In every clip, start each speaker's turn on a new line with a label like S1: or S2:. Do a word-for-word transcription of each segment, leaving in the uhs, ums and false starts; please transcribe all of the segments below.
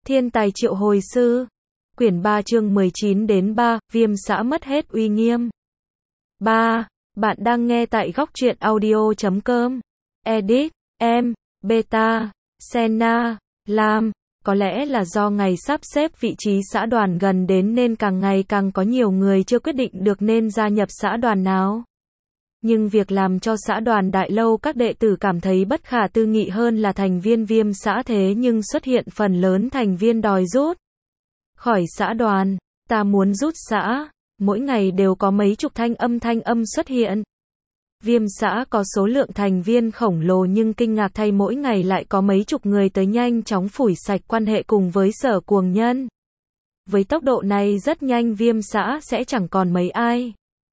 S1: Thiên tài triệu hồi sư. Quyển ba chương mười chín đến ba, viêm xã mất hết uy nghiêm. ba. Bạn đang nghe tại góc truyện audio chấm com. Edit, em, Beta, Senna, Lam. Có lẽ là do ngày sắp xếp vị trí xã đoàn gần đến nên càng ngày càng có nhiều người chưa quyết định được nên gia nhập xã đoàn nào. Nhưng việc làm cho xã đoàn Đại Lâu các đệ tử cảm thấy bất khả tư nghị hơn là thành viên viêm xã thế nhưng xuất hiện phần lớn thành viên đòi rút khỏi xã đoàn. Ta muốn rút xã. Mỗi ngày đều có mấy chục thanh âm thanh âm xuất hiện. Viêm xã có số lượng thành viên khổng lồ nhưng kinh ngạc thay mỗi ngày lại có mấy chục người tới nhanh chóng phủi sạch quan hệ cùng với Sở Cuồng Nhân. Với tốc độ này rất nhanh viêm xã sẽ chẳng còn mấy ai.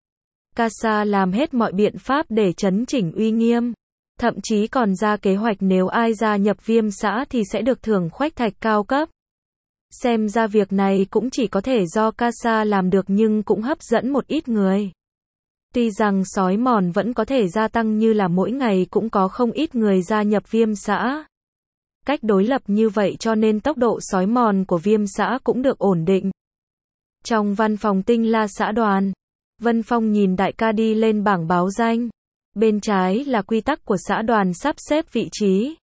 S1: Casa làm hết mọi biện pháp để chấn chỉnh uy nghiêm. Thậm chí còn ra kế hoạch nếu ai gia nhập viêm xã thì sẽ được thưởng khoách thạch cao cấp. Xem ra việc này cũng chỉ có thể do Casa làm được nhưng cũng hấp dẫn một ít người. Tuy rằng sói mòn vẫn có thể gia tăng như là mỗi ngày cũng có không ít người gia nhập viêm xã. Cách đối lập như vậy cho nên tốc độ sói mòn của viêm xã cũng được ổn định. Trong văn phòng Tinh La xã đoàn, Vân Phong nhìn đại ca đi lên bảng báo danh. Bên trái là quy tắc của xã đoàn sắp xếp vị trí.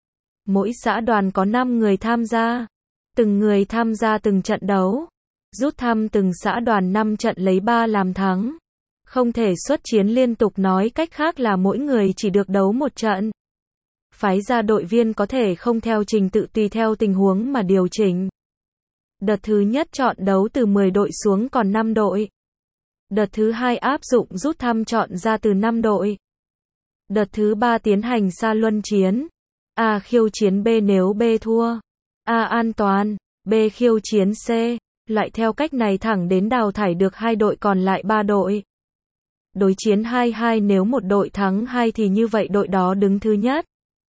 S1: Mỗi xã đoàn có năm người tham gia. Từng người tham gia từng trận đấu. Rút thăm từng xã đoàn năm trận lấy ba làm thắng. Không thể xuất chiến liên tục, nói cách khác là mỗi người chỉ được đấu một trận. Phái ra đội viên có thể không theo trình tự tùy theo tình huống mà điều chỉnh. Đợt thứ nhất chọn đấu từ mười đội xuống còn năm đội. Đợt thứ hai áp dụng rút thăm chọn ra từ năm đội. Đợt thứ ba tiến hành sa luân chiến. A khiêu chiến B nếu B thua. A an toàn, B khiêu chiến C. Loại theo cách này thẳng đến đào thải được hai đội còn lại ba đội. Đối chiến hai hai nếu một đội thắng hai thì như vậy đội đó đứng thứ nhất.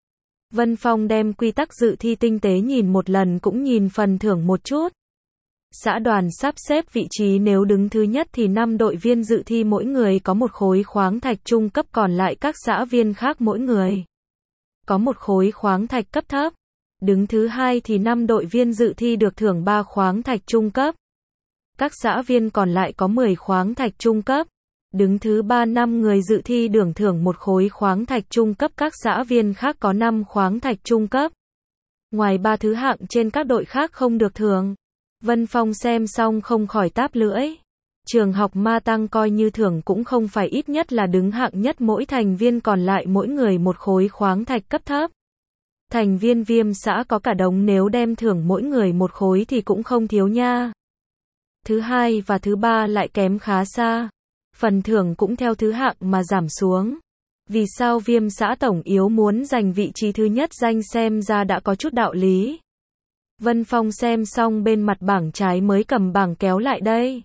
S1: Vân Phong đem quy tắc dự thi tinh tế nhìn một lần cũng nhìn phần thưởng một chút. Xã đoàn sắp xếp vị trí nếu đứng thứ nhất thì năm đội viên dự thi mỗi người có một khối khoáng thạch trung cấp, còn lại các xã viên khác mỗi người có một khối khoáng thạch cấp thấp. Đứng thứ hai thì năm đội viên dự thi được thưởng ba khoáng thạch trung cấp. Các xã viên còn lại có mười khoáng thạch trung cấp. Đứng thứ ba năm người dự thi được thưởng một khối khoáng thạch trung cấp, các xã viên khác có năm khoáng thạch trung cấp. Ngoài ba thứ hạng trên các đội khác không được thưởng. Vân Phong xem xong không khỏi táp lưỡi. Trường học Ma Tăng coi như thưởng cũng không phải ít nhất là đứng hạng nhất, mỗi thành viên còn lại mỗi người một khối khoáng thạch cấp thấp. Thành viên viêm xã có cả đống, nếu đem thưởng mỗi người một khối thì cũng không thiếu nha. Thứ hai và thứ ba lại kém khá xa. Phần thưởng cũng theo thứ hạng mà giảm xuống. Vì sao viêm xã tổng yếu muốn giành vị trí thứ nhất, danh xem ra đã có chút đạo lý. Vân Phong xem xong bên mặt bảng trái mới cầm bảng kéo lại đây.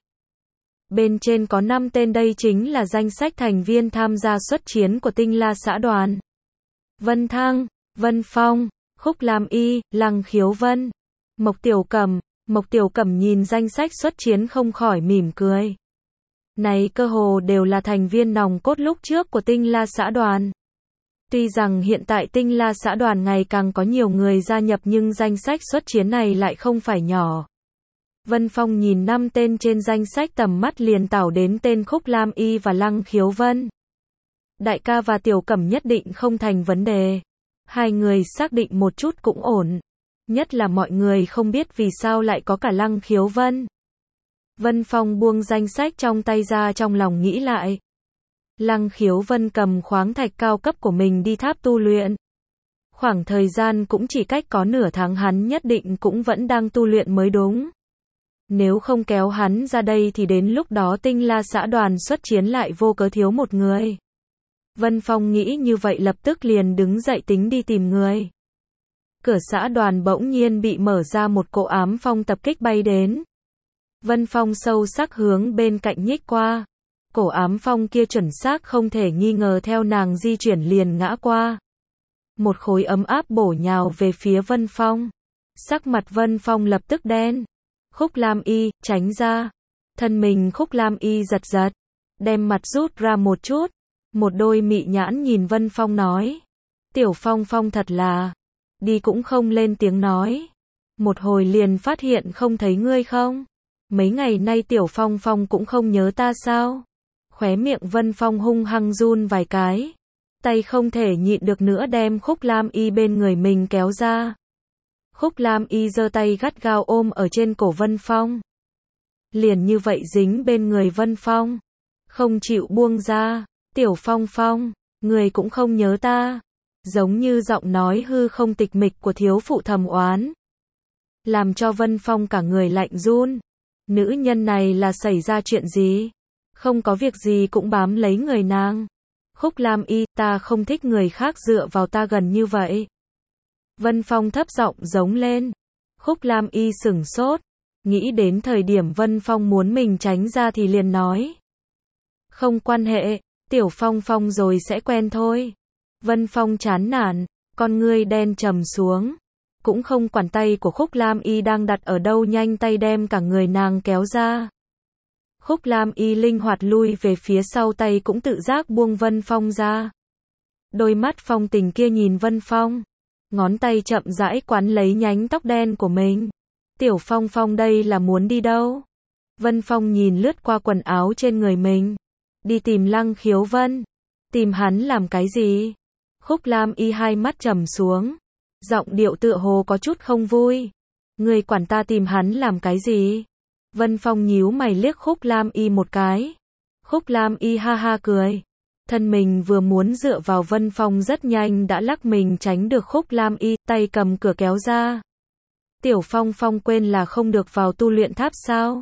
S1: Bên trên có năm tên, đây chính là danh sách thành viên tham gia xuất chiến của Tinh La xã đoàn. Vân Thăng, Vân Phong, Khúc Lam Y, Lăng Khiếu Vân, Mộc Tiểu Cẩm. Mộc Tiểu Cẩm nhìn danh sách xuất chiến không khỏi mỉm cười. Này cơ hồ đều là thành viên nòng cốt lúc trước của Tinh La xã đoàn. Tuy rằng hiện tại Tinh La xã đoàn ngày càng có nhiều người gia nhập nhưng danh sách xuất chiến này lại không phải nhỏ. Vân Phong nhìn năm tên trên danh sách tầm mắt liền tảo đến tên Khúc Lam Y và Lăng Khiếu Vân. Đại ca và Tiểu Cẩm nhất định không thành vấn đề. Hai người xác định một chút cũng ổn. Nhất là mọi người không biết vì sao lại có cả Lăng Khiếu Vân. Vân Phong buông danh sách trong tay ra, trong lòng nghĩ lại. Lăng Khiếu Vân cầm khoáng thạch cao cấp của mình đi tháp tu luyện. Khoảng thời gian cũng chỉ cách có nửa tháng, hắn nhất định cũng vẫn đang tu luyện mới đúng. Nếu không kéo hắn ra đây thì đến lúc đó Tinh La xã đoàn xuất chiến lại vô cớ thiếu một người. Vân Phong nghĩ như vậy lập tức liền đứng dậy tính đi tìm người. Cửa xã đoàn bỗng nhiên bị mở ra, một cỗ ám phong tập kích bay đến. Vân Phong sâu sắc hướng bên cạnh nhích qua. Cổ ám phong kia chuẩn xác không thể nghi ngờ theo nàng di chuyển liền ngã qua. Một khối ấm áp bổ nhào về phía Vân Phong. Sắc mặt Vân Phong lập tức đen. Khúc Lam Y, tránh ra. Thân mình Khúc Lam Y giật giật. Đem mặt rút ra một chút. Một đôi mị nhãn nhìn Vân Phong nói. Tiểu Phong Phong thật là. Đi cũng không lên tiếng nói. Một hồi liền phát hiện không thấy ngươi không? Mấy ngày nay Tiểu Phong Phong cũng không nhớ ta sao? Khóe miệng Vân Phong hung hăng run vài cái. Tay không thể nhịn được nữa đem Khúc Lam Y bên người mình kéo ra. Khúc Lam Y giơ tay gắt gao ôm ở trên cổ Vân Phong. Liền như vậy dính bên người Vân Phong. Không chịu buông ra. Tiểu Phong Phong, người cũng không nhớ ta. Giống như giọng nói hư không tịch mịch của thiếu phụ thầm oán. Làm cho Vân Phong cả người lạnh run. Nữ nhân này là xảy ra chuyện gì? Không có việc gì cũng bám lấy người nàng. Khúc Lam Y, ta không thích người khác dựa vào ta gần như vậy. Vân Phong thấp giọng giống lên. Khúc Lam Y sửng sốt. Nghĩ đến thời điểm Vân Phong muốn mình tránh ra thì liền nói. Không quan hệ, Tiểu Phong Phong rồi sẽ quen thôi. Vân Phong chán nản, con ngươi đen trầm xuống. Cũng không quản tay của Khúc Lam Y đang đặt ở đâu, nhanh tay đem cả người nàng kéo ra. Khúc Lam Y linh hoạt lui về phía sau, tay cũng tự giác buông Vân Phong ra. Đôi mắt phong tình kia nhìn Vân Phong. Ngón tay chậm rãi quắn lấy nhánh tóc đen của mình. Tiểu Phong Phong đây là muốn đi đâu? Vân Phong nhìn lướt qua quần áo trên người mình. Đi tìm Lăng Khiếu Vân. Tìm hắn làm cái gì? Khúc Lam Y hai mắt trầm xuống. Giọng điệu tựa hồ có chút không vui. Người quản ta tìm hắn làm cái gì? Vân Phong nhíu mày liếc Khúc Lam Y một cái. Khúc Lam Y ha ha cười. Thân mình vừa muốn dựa vào Vân Phong rất nhanh đã lắc mình tránh được Khúc Lam Y, tay cầm cửa kéo ra. Tiểu Phong Phong quên là không được vào tu luyện tháp sao?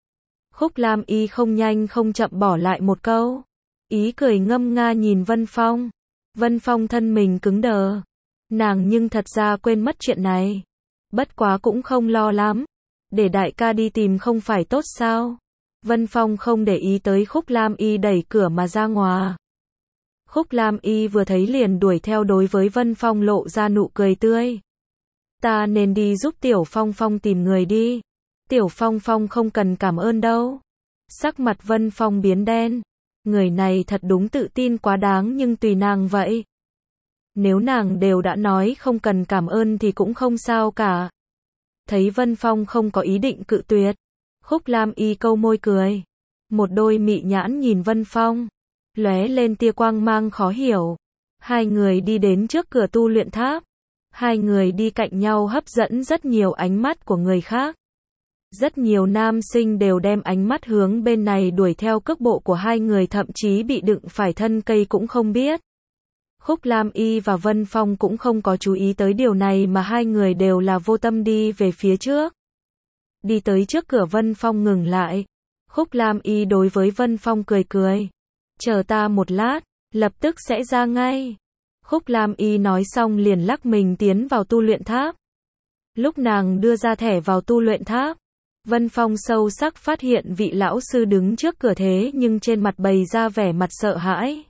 S1: Khúc Lam Y không nhanh không chậm bỏ lại một câu. Ý cười ngâm nga nhìn Vân Phong. Vân Phong thân mình cứng đờ. Nàng nhưng thật ra quên mất chuyện này. Bất quá cũng không lo lắm. Để đại ca đi tìm không phải tốt sao? Vân Phong không để ý tới Khúc Lam Y đẩy cửa mà ra ngoài. Khúc Lam Y vừa thấy liền đuổi theo, đối với Vân Phong lộ ra nụ cười tươi. Ta nên đi giúp Tiểu Phong Phong tìm người đi. Tiểu Phong Phong không cần cảm ơn đâu. Sắc mặt Vân Phong biến đen. Người này thật đúng tự tin quá đáng, nhưng tùy nàng vậy. Nếu nàng đều đã nói không cần cảm ơn thì cũng không sao cả. Thấy Vân Phong không có ý định cự tuyệt. Khúc Lam Y câu môi cười. Một đôi mị nhãn nhìn Vân Phong. Lóe lên tia quang mang khó hiểu. Hai người đi đến trước cửa tu luyện tháp. Hai người đi cạnh nhau hấp dẫn rất nhiều ánh mắt của người khác. Rất nhiều nam sinh đều đem ánh mắt hướng bên này đuổi theo, cước bộ của hai người thậm chí bị đựng phải thân cây cũng không biết. Khúc Lam Y và Vân Phong cũng không có chú ý tới điều này, mà hai người đều là vô tâm đi về phía trước. Đi tới trước cửa, Vân Phong ngừng lại. Khúc Lam Y đối với Vân Phong cười cười. Chờ ta một lát, lập tức sẽ ra ngay. Khúc Lam Y nói xong liền lắc mình tiến vào tu luyện tháp. Lúc nàng đưa ra thẻ vào tu luyện tháp, Vân Phong sâu sắc phát hiện vị lão sư đứng trước cửa, thế nhưng trên mặt bày ra vẻ mặt sợ hãi.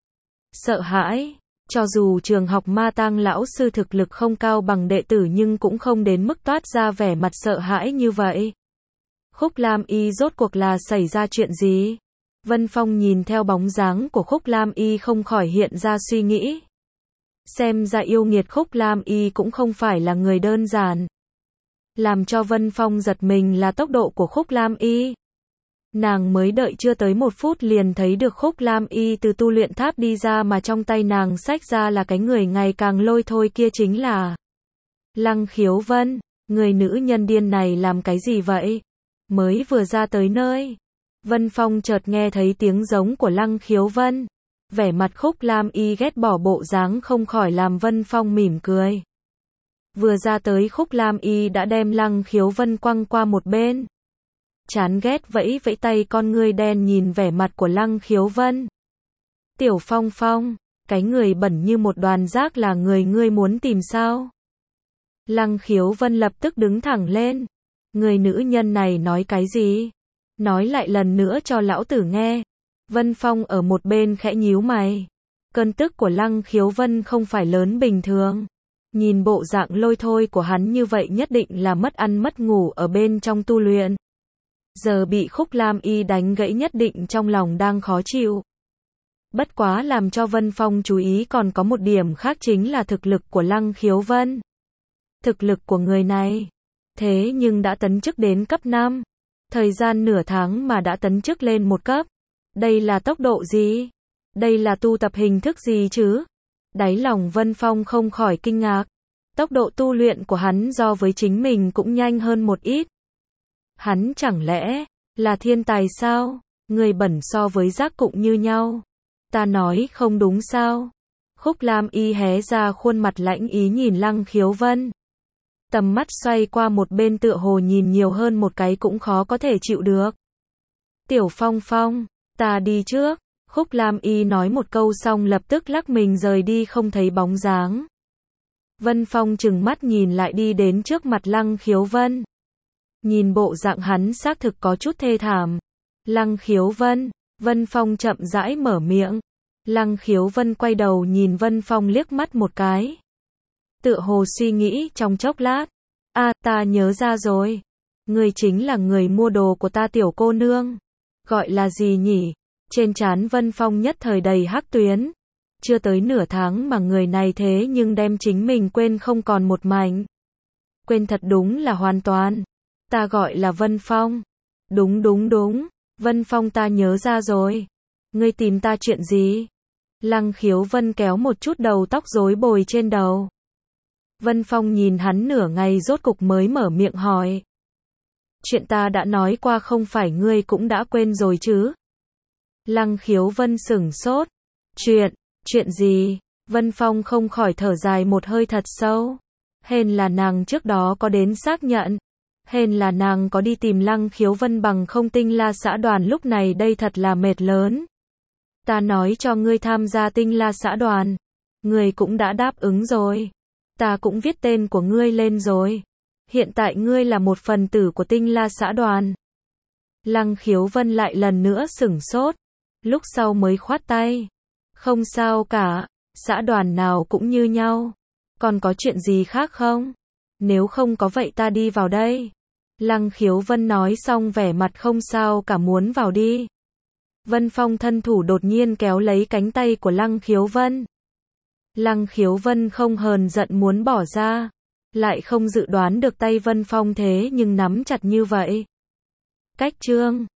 S1: Sợ hãi, cho dù trường học Ma Tang lão sư thực lực không cao bằng đệ tử nhưng cũng không đến mức toát ra vẻ mặt sợ hãi như vậy. Khúc Lam Y rốt cuộc là xảy ra chuyện gì? Vân Phong nhìn theo bóng dáng của Khúc Lam Y không khỏi hiện ra suy nghĩ. Xem ra yêu nghiệt Khúc Lam Y cũng không phải là người đơn giản. Làm cho Vân Phong giật mình là tốc độ của Khúc Lam Y. Nàng mới đợi chưa tới một phút liền thấy được Khúc Lam Y từ tu luyện tháp đi ra, mà trong tay nàng xách ra là cái người ngày càng lôi thôi kia, chính là Lăng Khiếu Vân. Người nữ nhân điên này làm cái gì vậy? Mới vừa ra tới nơi, Vân Phong chợt nghe thấy tiếng giống của Lăng Khiếu Vân. Vẻ mặt Khúc Lam Y ghét bỏ bộ dáng không khỏi làm Vân Phong mỉm cười. Vừa ra tới, Khúc Lam Y đã đem Lăng Khiếu Vân quăng qua một bên. Chán ghét vẫy vẫy tay, con ngươi đen nhìn vẻ mặt của Lăng Khiếu Vân. Tiểu Phong Phong, cái người bẩn như một đoàn rác là người ngươi muốn tìm sao? Lăng Khiếu Vân lập tức đứng thẳng lên. Người nữ nhân này nói cái gì? Nói lại lần nữa cho lão tử nghe. Vân Phong ở một bên khẽ nhíu mày. Cơn tức của Lăng Khiếu Vân không phải lớn bình thường. Nhìn bộ dạng lôi thôi của hắn như vậy nhất định là mất ăn mất ngủ ở bên trong tu luyện. Giờ bị Khúc Lam Y đánh gãy nhất định trong lòng đang khó chịu. Bất quá làm cho Vân Phong chú ý còn có một điểm khác, chính là thực lực của Lăng Khiếu Vân. Thực lực của người này thế nhưng đã tấn chức đến cấp năm. Thời gian nửa tháng mà đã tấn chức lên một cấp. Đây là tốc độ gì? Đây là tu tập hình thức gì chứ? Đáy lòng Vân Phong không khỏi kinh ngạc. Tốc độ tu luyện của hắn so với chính mình cũng nhanh hơn một ít. Hắn chẳng lẽ là thiên tài sao? Người bẩn so với rác cụng như nhau. Ta nói không đúng sao? Khúc Lam Y hé ra khuôn mặt lãnh ý nhìn Lăng Khiếu Vân. Tầm mắt xoay qua một bên tựa hồ nhìn nhiều hơn một cái cũng khó có thể chịu được. Tiểu Phong Phong, ta đi trước. Khúc Lam Y nói một câu xong lập tức lắc mình rời đi không thấy bóng dáng. Vân Phong chừng mắt nhìn lại đi đến trước mặt Lăng Khiếu Vân. Nhìn bộ dạng hắn xác thực có chút thê thảm. Lăng Khiếu Vân, Vân Phong chậm rãi mở miệng. Lăng Khiếu Vân quay đầu nhìn Vân Phong liếc mắt một cái. Tựa hồ suy nghĩ trong chốc lát. À, ta nhớ ra rồi. Người chính là người mua đồ của ta tiểu cô nương. Gọi là gì nhỉ? Trên trán Vân Phong nhất thời đầy hắc tuyến. Chưa tới nửa tháng mà người này thế nhưng đem chính mình quên không còn một mảnh. Quên thật đúng là hoàn toàn. Ta gọi là Vân Phong. Đúng đúng đúng. Vân Phong ta nhớ ra rồi. Ngươi tìm ta chuyện gì? Lăng Khiếu Vân kéo một chút đầu tóc rối bời trên đầu. Vân Phong nhìn hắn nửa ngày rốt cục mới mở miệng hỏi. Chuyện ta đã nói qua không phải ngươi cũng đã quên rồi chứ? Lăng Khiếu Vân sửng sốt. Chuyện, chuyện gì? Vân Phong không khỏi thở dài một hơi thật sâu. Hèn là nàng trước đó có đến xác nhận. Hèn là nàng có đi tìm Lăng Khiếu Vân bằng không Tinh La xã đoàn lúc này đây thật là mệt lớn. Ta nói cho ngươi tham gia Tinh La xã đoàn. Ngươi cũng đã đáp ứng rồi. Ta cũng viết tên của ngươi lên rồi. Hiện tại ngươi là một phần tử của Tinh La xã đoàn. Lăng Khiếu Vân lại lần nữa sửng sốt. Lúc sau mới khoát tay. Không sao cả, xã đoàn nào cũng như nhau. Còn có chuyện gì khác không? Nếu không có vậy ta đi vào đây. Lăng Khiếu Vân nói xong vẻ mặt không sao cả muốn vào đi. Vân Phong thân thủ đột nhiên kéo lấy cánh tay của Lăng Khiếu Vân. Lăng Khiếu Vân không hờn giận muốn bỏ ra. Lại không dự đoán được tay Vân Phong thế nhưng nắm chặt như vậy. Cách chương